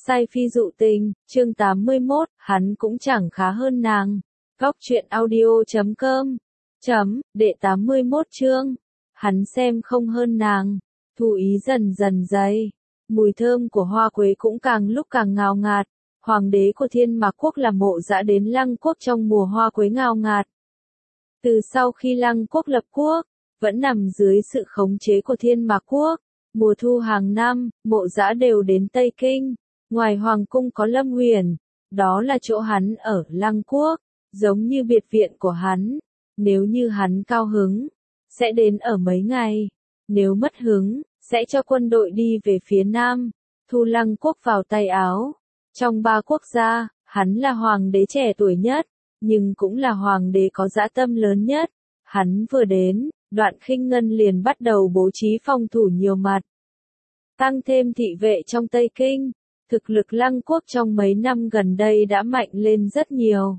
Sai phi dụ tình, chương 81, hắn cũng chẳng khá hơn nàng. Góc truyện audio.com Đệ 81 chương. Hắn xem không hơn nàng. Thu ý dần dần dày. Mùi thơm của hoa quế cũng càng lúc càng ngào ngạt. Hoàng đế của Thiên Mạc Quốc là Mộ Dã đến Lăng Quốc trong mùa hoa quế ngào ngạt. Từ sau khi Lăng Quốc lập quốc, vẫn nằm dưới sự khống chế của Thiên Mạc Quốc. Mùa thu hàng năm, Mộ Dã đều đến Tây Kinh. Ngoài Hoàng cung có Lâm Huyền, đó là chỗ hắn ở Lăng Quốc, giống như biệt viện của hắn. Nếu như hắn cao hứng, sẽ đến ở mấy ngày. Nếu mất hứng, sẽ cho quân đội đi về phía Nam, thu Lăng Quốc vào tay áo. Trong 3 quốc gia, hắn là hoàng đế trẻ tuổi nhất, nhưng cũng là hoàng đế có dã tâm lớn nhất. Hắn vừa đến, Đoạn Khinh Ngân liền bắt đầu bố trí phòng thủ nhiều mặt. Tăng thêm thị vệ trong Tây Kinh, thực lực Lăng Quốc trong mấy năm gần đây đã mạnh lên rất nhiều.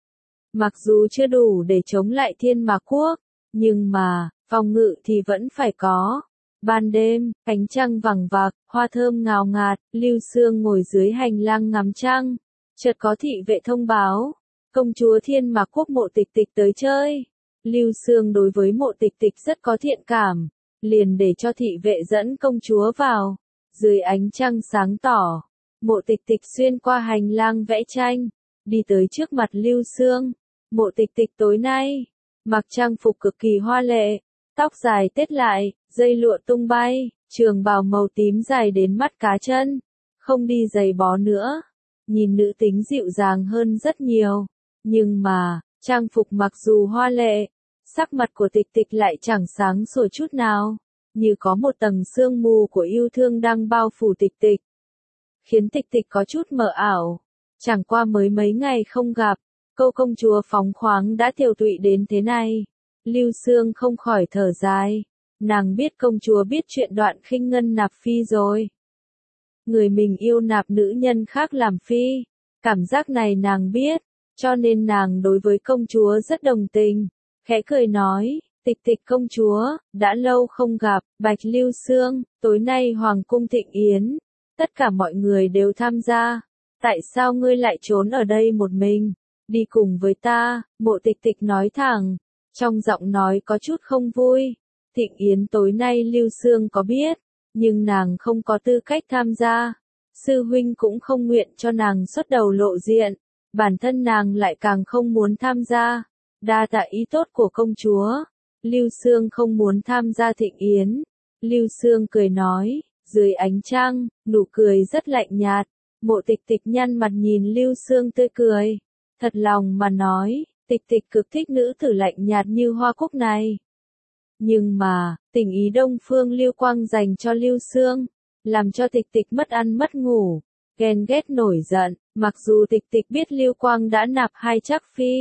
Mặc dù chưa đủ để chống lại Thiên Mạc Quốc, nhưng mà, phòng ngự thì vẫn phải có. Ban đêm, ánh trăng vằng vặc, hoa thơm ngào ngạt, Lưu Xương ngồi dưới hành lang ngắm trăng. Chợt có thị vệ thông báo, công chúa Thiên Mạc Quốc Mộ Tịch Tịch tới chơi. Lưu Xương đối với Mộ Tịch Tịch rất có thiện cảm, liền để cho thị vệ dẫn công chúa vào. Dưới ánh trăng sáng tỏ, Mộ Tịch Tịch xuyên qua hành lang vẽ tranh, đi tới trước mặt Lưu Xương. Mộ Tịch Tịch tối nay, mặc trang phục cực kỳ hoa lệ, tóc dài tết lại, dây lụa tung bay, trường bào màu tím dài đến mắt cá chân, không đi giày bó nữa, nhìn nữ tính dịu dàng hơn rất nhiều. Nhưng mà, trang phục mặc dù hoa lệ, sắc mặt của Tịch Tịch lại chẳng sáng sủa chút nào, như có một tầng sương mù của yêu thương đang bao phủ Tịch Tịch, khiến Tịch Tịch có chút mờ ảo. Chẳng qua mới mấy ngày không gặp, cô công chúa phóng khoáng đã tiều tụy đến thế này. Lưu Xương không khỏi thở dài, nàng biết công chúa biết chuyện Đoạn Khinh Ngân nạp phi rồi. Người mình yêu nạp nữ nhân khác làm phi, cảm giác này nàng biết, cho nên nàng đối với công chúa rất đồng tình, khẽ cười nói, Tịch Tịch công chúa, đã lâu không gặp. Bạch Lưu Xương, tối nay Hoàng cung thịnh yến, tất cả mọi người đều tham gia, tại sao ngươi lại trốn ở đây một mình, đi cùng với ta. Mộ Tịch Tịch nói thẳng, trong giọng nói có chút không vui. Thịnh yến tối nay Lưu Xương có biết, nhưng nàng không có tư cách tham gia. Sư huynh cũng không nguyện cho nàng xuất đầu lộ diện, bản thân nàng lại càng không muốn tham gia. Đa tạ ý tốt của công chúa. Lưu Xương không muốn tham gia thịnh yến. Lưu Xương cười nói, dưới ánh trăng, nụ cười rất lạnh nhạt. Mộ Tịch Tịch nhăn mặt nhìn Lưu Xương tươi cười, thật lòng mà nói, Tịch Tịch cực thích nữ tử lạnh nhạt như Hoa Cúc này. Nhưng mà, tình ý Đông Phương Lưu Quang dành cho Lưu Xương, làm cho Tịch Tịch mất ăn mất ngủ, ghen ghét nổi giận. Mặc dù Tịch Tịch biết Lưu Quang đã nạp 2 trác phi,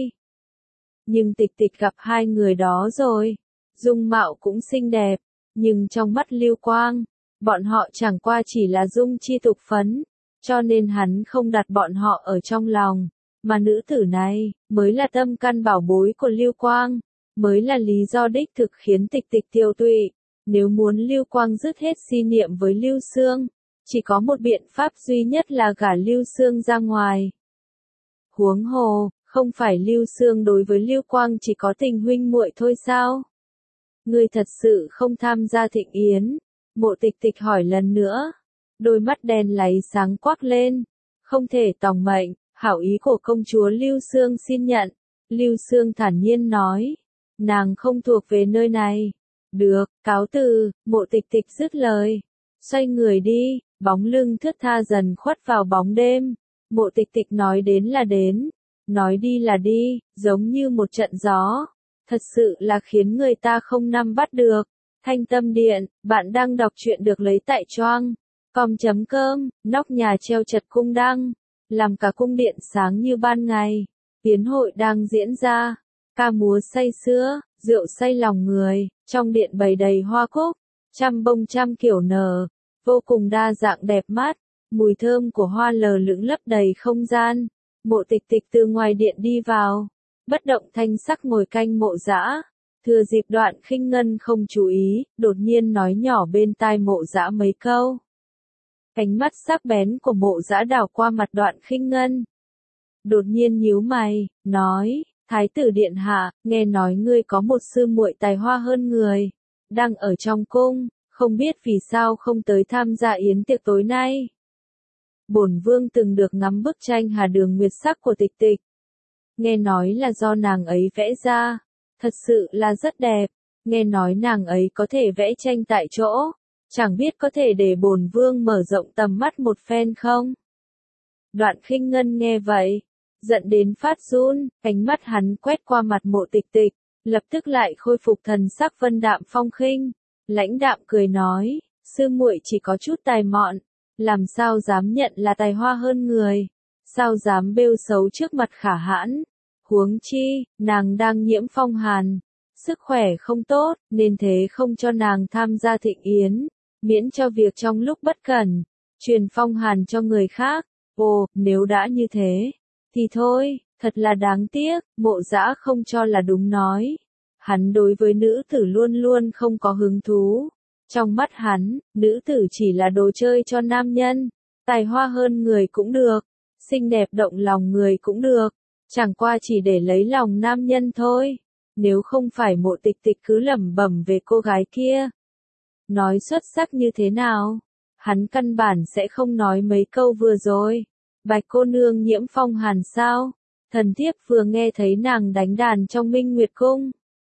nhưng Tịch Tịch gặp 2 người đó rồi, dung mạo cũng xinh đẹp, nhưng trong mắt Lưu Quang, bọn họ chẳng qua chỉ là dung chi tục phấn, cho nên hắn không đặt bọn họ ở trong lòng. Mà nữ tử này, mới là tâm căn bảo bối của Lưu Quang, mới là lý do đích thực khiến Tịch Tịch tiêu tụy. Nếu muốn Lưu Quang dứt hết si niệm với Lưu Xương, chỉ có một biện pháp duy nhất là gả Lưu Xương ra ngoài. Huống hồ, không phải Lưu Xương đối với Lưu Quang chỉ có tình huynh muội thôi sao? Ngươi thật sự không tham gia thịnh yến? Mộ Tịch Tịch hỏi lần nữa, đôi mắt đen láy sáng quắc lên, không thể tòng mệnh. Hảo ý của công chúa Lưu Xương xin nhận. Lưu Xương thản nhiên nói, nàng không thuộc về nơi này. Được, cáo từ. Mộ Tịch Tịch dứt lời, xoay người đi, bóng lưng thướt tha dần khuất vào bóng đêm. Mộ Tịch Tịch nói đến là đến, nói đi là đi, giống như một trận gió, thật sự là khiến người ta không nắm bắt được. Thanh Tâm Điện, bạn đang đọc truyện được lấy tại choang.com, nóc nhà treo chật cung đăng, làm cả cung điện sáng như ban ngày. Yến hội đang diễn ra, ca múa say sưa, rượu say lòng người, trong điện bày đầy hoa cúc, trăm bông trăm kiểu nở, vô cùng đa dạng đẹp mắt, mùi thơm của hoa lờ lững lấp đầy không gian. Mộ Tịch Tịch từ ngoài điện đi vào, bất động thanh sắc ngồi canh Mộ Dã. Thừa dịp Đoạn Khinh Ngân không chú ý, đột nhiên nói nhỏ bên tai Mộ Dã mấy câu. Ánh mắt sắc bén của Mộ Dã đảo qua mặt Đoạn Khinh Ngân. Đột nhiên nhíu mày, nói, Thái tử điện hạ, nghe nói ngươi có một sư muội tài hoa hơn người, đang ở trong cung, không biết vì sao không tới tham gia yến tiệc tối nay. Bổn vương từng được ngắm bức tranh Hà Đường Nguyệt Sắc của Tịch Tịch. Nghe nói là do nàng ấy vẽ ra, thật sự là rất đẹp, nghe nói nàng ấy có thể vẽ tranh tại chỗ, chẳng biết có thể để bổn vương mở rộng tầm mắt một phen không? Đoạn Khinh Ngân nghe vậy, giận đến phát run, ánh mắt hắn quét qua mặt Mộ Tịch Tịch, lập tức lại khôi phục thần sắc vân đạm phong khinh, lãnh đạm cười nói, sư muội chỉ có chút tài mọn, làm sao dám nhận là tài hoa hơn người, sao dám bêu xấu trước mặt Khả Hãn, huống chi, nàng đang nhiễm phong hàn, sức khỏe không tốt, nên thế không cho nàng tham gia thịnh yến, miễn cho việc trong lúc bất cẩn, truyền phong hàn cho người khác. Ồ, nếu đã như thế, thì thôi, thật là đáng tiếc, Mộ Dã không cho là đúng nói. Hắn đối với nữ tử luôn luôn không có hứng thú. Trong mắt hắn, nữ tử chỉ là đồ chơi cho nam nhân, tài hoa hơn người cũng được, xinh đẹp động lòng người cũng được, chẳng qua chỉ để lấy lòng nam nhân thôi. Nếu không phải Mộ Tịch Tịch cứ lẩm bẩm về cô gái kia, nói xuất sắc như thế nào, hắn căn bản sẽ không nói mấy câu vừa rồi. Bạch cô nương nhiễm phong hàn sao? Thần thiếp vừa nghe thấy nàng đánh đàn trong Minh Nguyệt Cung.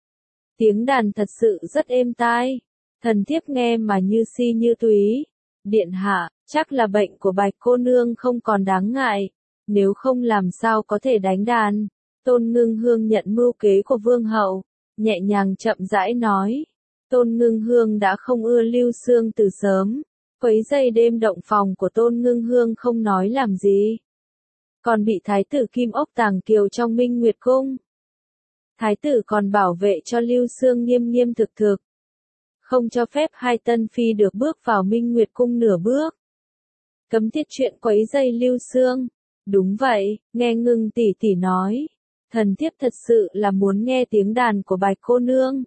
Tiếng đàn thật sự rất êm tai. Thần thiếp nghe mà như si như túy. Điện hạ, chắc là bệnh của bạch cô nương không còn đáng ngại. Nếu không làm sao có thể đánh đàn. Tôn Ngưng Hương nhận mưu kế của vương hậu. Nhẹ nhàng chậm rãi nói. Tôn Ngưng Hương đã không ưa Lưu Xương từ sớm. Quấy giày đêm động phòng của Tôn Ngưng Hương không nói làm gì. Còn bị thái tử Kim Ốc tàng kiều trong Minh Nguyệt Cung. Thái tử còn bảo vệ cho Lưu Xương nghiêm nghiêm thực thực. Không cho phép hai tân phi được bước vào Minh Nguyệt Cung nửa bước. Cấm tiết chuyện quấy giày Lưu Xương. Đúng vậy, nghe Ngưng tỷ tỷ nói. Thần thiếp thật sự là muốn nghe tiếng đàn của bạch cô nương.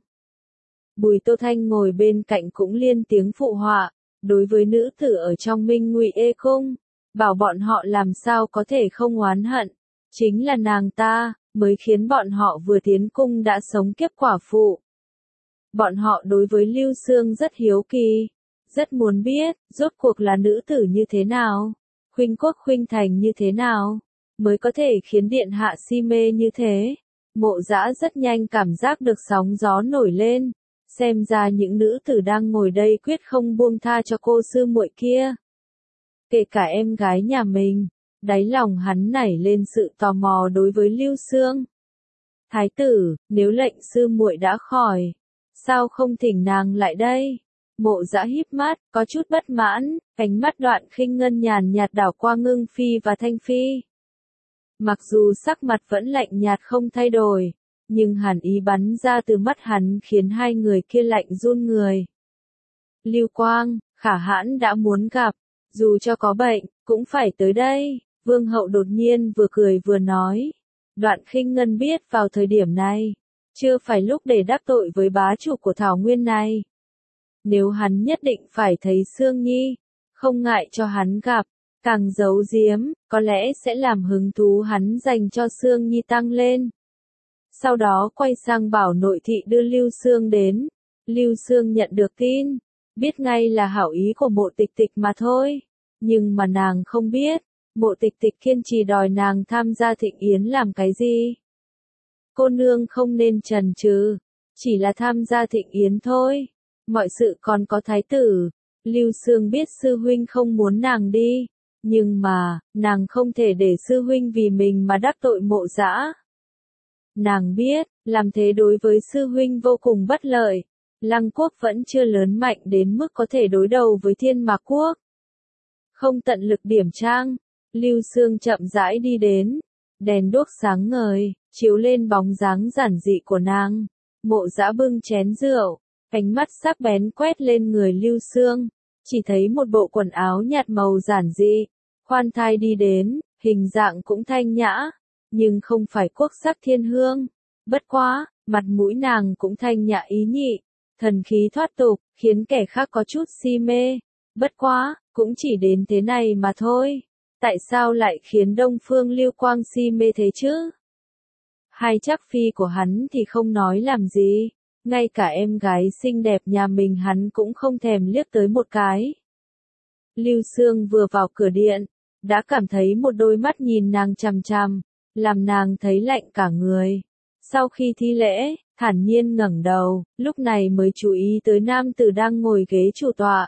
Bùi Tô Thanh ngồi bên cạnh cũng liên tiếng phụ họa. Đối với nữ tử ở trong Minh Ngụy Ê Cung, bảo bọn họ làm sao có thể không oán hận. Chính là nàng ta, mới khiến bọn họ vừa tiến cung đã sống kiếp quả phụ. Bọn họ đối với Lưu Xương rất hiếu kỳ, rất muốn biết, rốt cuộc là nữ tử như thế nào, khuynh quốc khuynh thành như thế nào, mới có thể khiến điện hạ si mê như thế. Mộ Dã rất nhanh cảm giác được sóng gió nổi lên. Xem ra những nữ tử đang ngồi đây quyết không buông tha cho cô sư muội kia. Kể cả em gái nhà mình, đáy lòng hắn nảy lên sự tò mò đối với Lưu Xương. Thái tử, nếu lệnh sư muội đã khỏi, sao không thỉnh nàng lại đây? Mộ Dã híp mắt, có chút bất mãn, ánh mắt Đoạn Khinh Ngân nhàn nhạt đảo qua Ngưng Phi và Thanh Phi. Mặc dù sắc mặt vẫn lạnh nhạt không thay đổi, nhưng hàn ý bắn ra từ mắt hắn khiến hai người kia lạnh run người. Lưu Quang, Khả Hãn đã muốn gặp, dù cho có bệnh, cũng phải tới đây. Vương hậu đột nhiên vừa cười vừa nói. Đoạn Khinh Ngân biết vào thời điểm này, chưa phải lúc để đắc tội với bá chủ của Thảo Nguyên này. Nếu hắn nhất định phải thấy Sương Nhi, không ngại cho hắn gặp, càng giấu giếm, có lẽ sẽ làm hứng thú hắn dành cho Sương Nhi tăng lên. Sau đó quay sang bảo nội thị đưa Lưu Xương đến. Lưu Xương nhận được tin, biết ngay là hảo ý của Mộ Tịch Tịch mà thôi. Nhưng mà nàng không biết, Mộ Tịch Tịch kiên trì đòi nàng tham gia thịnh yến làm cái gì. Cô nương không nên chần chừ, chỉ là tham gia thịnh yến thôi. Mọi sự còn có thái tử. Lưu Xương biết sư huynh không muốn nàng đi, nhưng mà, nàng không thể để sư huynh vì mình mà đắc tội Mộ Dã. Nàng biết, làm thế đối với sư huynh vô cùng bất lợi. Lăng quốc vẫn chưa lớn mạnh đến mức có thể đối đầu với Thiên Mạc quốc. Không tận lực điểm trang, Lưu Xương chậm rãi đi đến. Đèn đuốc sáng ngời, chiếu lên bóng dáng giản dị của nàng. Mộ Dã bưng chén rượu, ánh mắt sắc bén quét lên người Lưu Xương. Chỉ thấy một bộ quần áo nhạt màu giản dị, khoan thai đi đến, hình dạng cũng thanh nhã. Nhưng không phải quốc sắc thiên hương. Bất quá, mặt mũi nàng cũng thanh nhã ý nhị, thần khí thoát tục, khiến kẻ khác có chút si mê. Bất quá, cũng chỉ đến thế này mà thôi. Tại sao lại khiến Đông Phương Lưu Quang si mê thế chứ? Hai chắc phi của hắn thì không nói làm gì, ngay cả em gái xinh đẹp nhà mình hắn cũng không thèm liếc tới một cái. Lưu Sương vừa vào cửa điện, đã cảm thấy một đôi mắt nhìn nàng chằm chằm, làm nàng thấy lạnh cả người. Sau khi thi lễ, thản nhiên ngẩng đầu, lúc này mới chú ý tới nam tử đang ngồi ghế chủ tọa.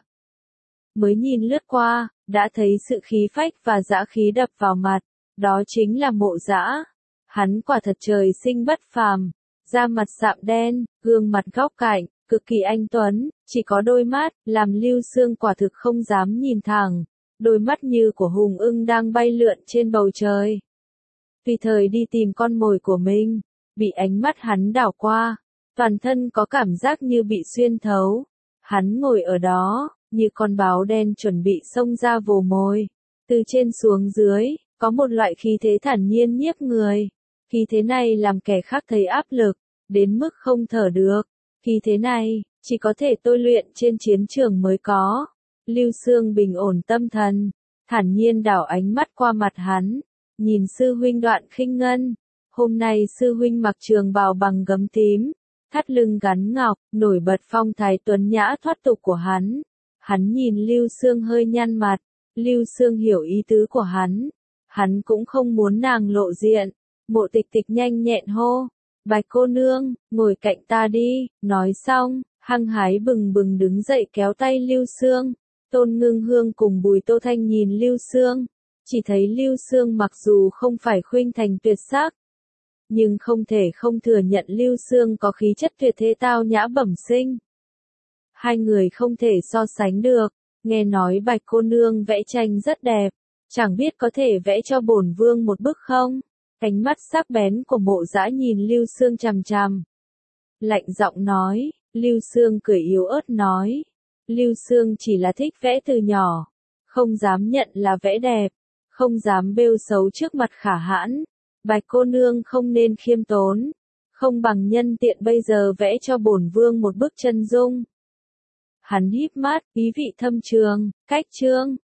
Mới nhìn lướt qua, đã thấy sự khí phách và dã khí đập vào mặt, đó chính là Mộ Dã. Hắn quả thật trời sinh bất phàm, da mặt sạm đen, gương mặt góc cạnh, cực kỳ anh tuấn, chỉ có đôi mắt, làm Lưu Sương quả thực không dám nhìn thẳng, đôi mắt như của hùng ưng đang bay lượn trên bầu trời. Tùy thời đi tìm con mồi của mình, bị ánh mắt hắn đảo qua, toàn thân có cảm giác như bị xuyên thấu. Hắn ngồi ở đó, như con báo đen chuẩn bị xông ra vồ mồi. Từ trên xuống dưới, có một loại khí thế thản nhiên nhiếp người. Khí thế này làm kẻ khác thấy áp lực, đến mức không thở được. Khí thế này, chỉ có thể tôi luyện trên chiến trường mới có. Lưu Sương bình ổn tâm thần, thản nhiên đảo ánh mắt qua mặt hắn, nhìn sư huynh Đoạn Khinh Ngân. Hôm nay sư huynh mặc trường bào bằng gấm tím, thắt lưng gắn ngọc, nổi bật phong thái tuấn nhã thoát tục của hắn. Hắn nhìn Lưu Sương hơi nhăn mặt, Lưu Sương hiểu ý tứ của hắn. Hắn cũng không muốn nàng lộ diện. Mộ Tịch Tịch nhanh nhẹn hô, Bạch cô nương, ngồi cạnh ta đi, nói xong, hăng hái bừng bừng đứng dậy kéo tay Lưu Sương. Tôn Ngưng Hương cùng Bùi Tô Thanh nhìn Lưu Sương, chỉ thấy Lưu Sương mặc dù không phải khuynh thành tuyệt sắc, nhưng không thể không thừa nhận Lưu Sương có khí chất tuyệt thế tao nhã bẩm sinh. Hai người không thể so sánh được, nghe nói Bạch cô nương vẽ tranh rất đẹp, chẳng biết có thể vẽ cho bổn vương một bức không? Ánh mắt sắc bén của Mộ Dã nhìn Lưu Sương chằm chằm. Lạnh giọng nói, Lưu Sương cười yếu ớt nói. Lưu Sương chỉ là thích vẽ từ nhỏ, không dám nhận là vẽ đẹp, không dám bêu xấu trước mặt Khả Hãn. Bạch cô nương không nên khiêm tốn, không bằng nhân tiện bây giờ vẽ cho bổn vương một bức chân dung. Hắn híp mắt, ý vị thâm trường, cách chương.